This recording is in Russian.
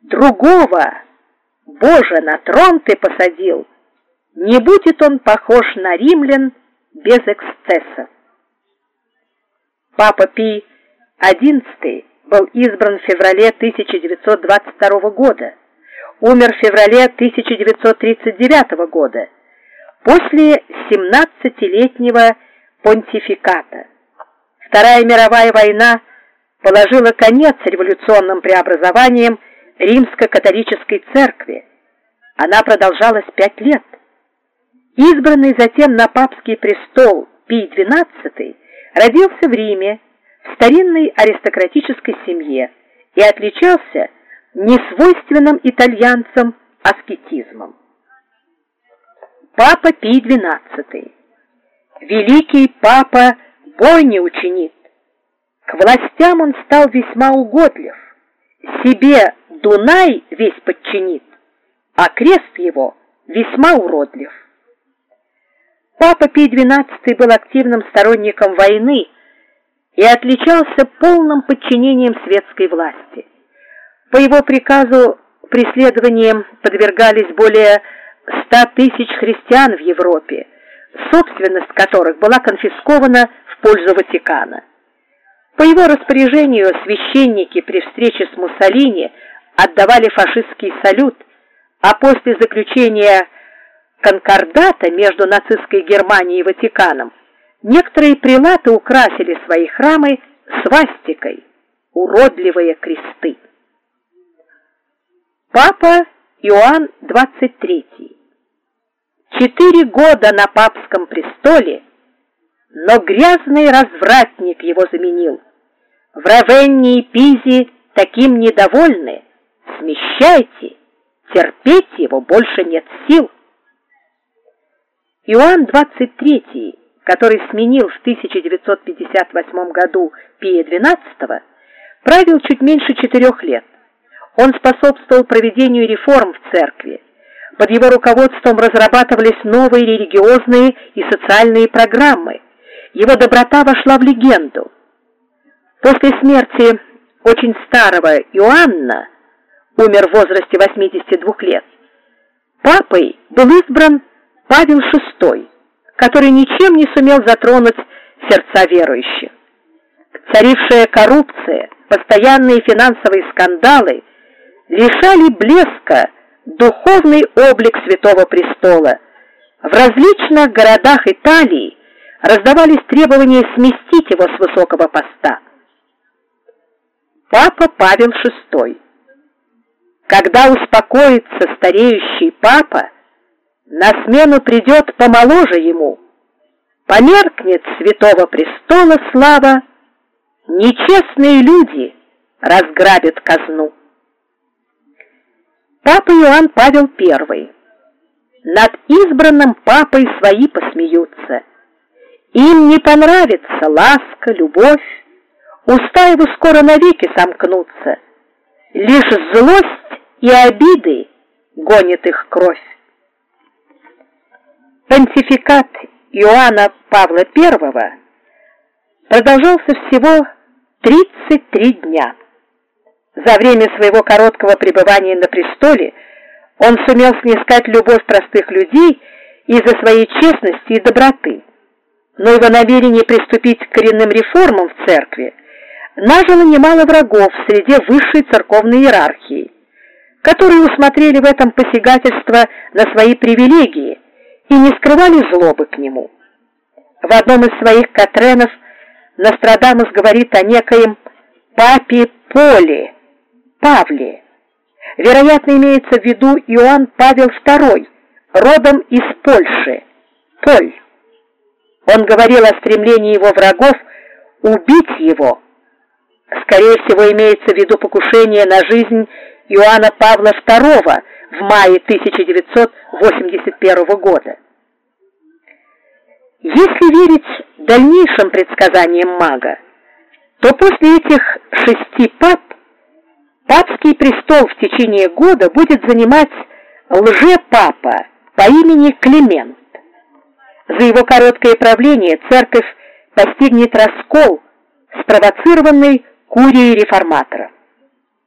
Другого, Боже, на трон ты посадил, не будет он похож на римлян без эксцессов. Папа Пий XI был избран в феврале 1922 года, умер в феврале 1939 года, после 17-летнего понтификата. Вторая мировая война положила конец революционным преобразованиям римско-католической церкви. Она продолжалась 5 лет. Избранный затем на папский престол Пий XII родился в Риме в старинной аристократической семье и отличался несвойственным итальянцам аскетизмом. Папа Пий XII. Великий папа бой не учинит. К властям он стал весьма угодлив. Себе Дунай весь подчинит, а крест его весьма уродлив. Папа Пий XII был активным сторонником войны и отличался полным подчинением светской власти. По его приказу преследованиям подвергались более 100 тысяч христиан в Европе, собственность которых была конфискована в пользу Ватикана. По его распоряжению священники при встрече с Муссолини отдавали фашистский салют, а после заключения конкордата между нацистской Германией и Ватиканом некоторые прелаты украсили свои храмы свастикой, уродливые кресты. Папа Иоанн XXIII. 4 года на папском престоле, но грязный развратник его заменил. В Равенне и Пизе таким недовольны, смещайте, терпеть его больше нет сил. Иоанн XXIII, который сменил в 1958 году Пия XII, правил чуть меньше 4 лет. Он способствовал проведению реформ в церкви. Под его руководством разрабатывались новые религиозные и социальные программы. Его доброта вошла в легенду. После смерти очень старого Иоанна, умер в возрасте 82 лет, папой был избран Павел VI, который ничем не сумел затронуть сердца верующих. Царившая коррупция, постоянные финансовые скандалы лишали блеска духовный облик Святого Престола. В различных городах Италии раздавались требования сместить его с высокого поста. Папа Павел VI. Когда успокоится стареющий папа, на смену придет помоложе ему. Померкнет Святого Престола слава, нечестные люди разграбят казну. Папа Иоанн Павел I. Над избранным папой свои посмеются. Им не понравится ласка, любовь, уста его скоро навеки сомкнутся. Лишь злость и обиды гонит их кровь. Понтификат Иоанна Павла I продолжался всего 33 дня. За время своего короткого пребывания на престоле он сумел снискать любовь простых людей из-за своей честности и доброты. Но его намерение приступить к коренным реформам в церкви нажило немало врагов среди высшей церковной иерархии, которые усмотрели в этом посягательство на свои привилегии и не скрывали злобы к нему. В одном из своих катренов Нострадамус говорит о некоем папе Павле. Вероятно, имеется в виду Иоанн Павел II, родом из Польши, Поль. Он говорил о стремлении его врагов убить его. Скорее всего, имеется в виду покушение на жизнь Иоанна Павла II в мае 1981 года. Если верить дальнейшим предсказаниям мага, то после этих 6 пап папский престол в течение года будет занимать лжепапа по имени Климент. За его короткое правление церковь постигнет раскол, спровоцированный курией реформаторов.